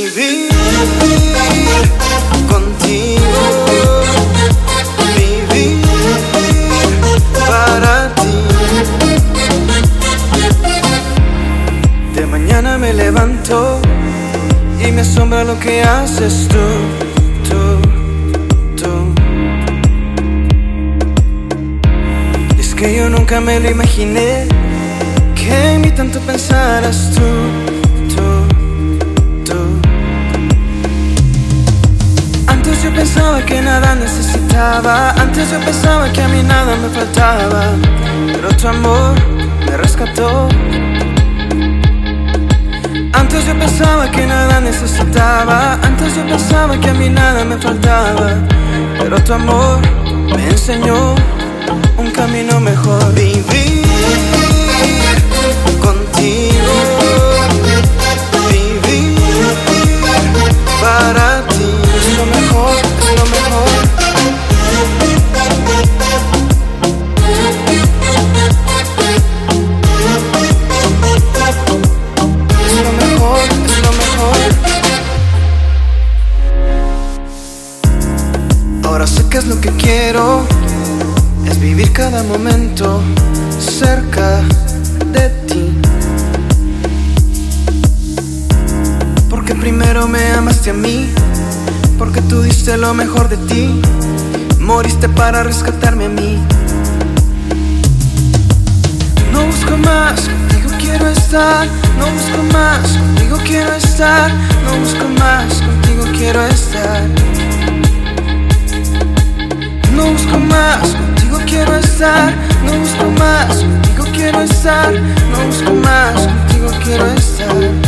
Vivir contigo, vivir para ti. De mañana me levanto y me asombra lo que haces tú. Y es que yo nunca me lo imaginé, que en mí tanto pensaras tú. Antes yo pensaba que nada necesitaba, antes yo pensaba que a mí nada me faltaba, pero tu amor me rescató. Antes yo pensaba que nada necesitaba, antes yo pensaba que a mí nada me faltaba, pero tu amor me enseñó un camino mejor. Vivir contigo, vivir para ti, es lo mejor, es lo mejor. Es lo mejor, es lo mejor. Ahora sé qué es lo que quiero, es vivir cada momento cerca de ti. Porque primero me amaste a mí, porque tú diste lo mejor de ti, moriste para rescatarme a mí. No busco más, contigo quiero estar. No busco más, contigo quiero estar. No busco más, contigo quiero estar. No busco más, contigo quiero estar. No busco más, contigo quiero estar. No busco más, contigo quiero estar.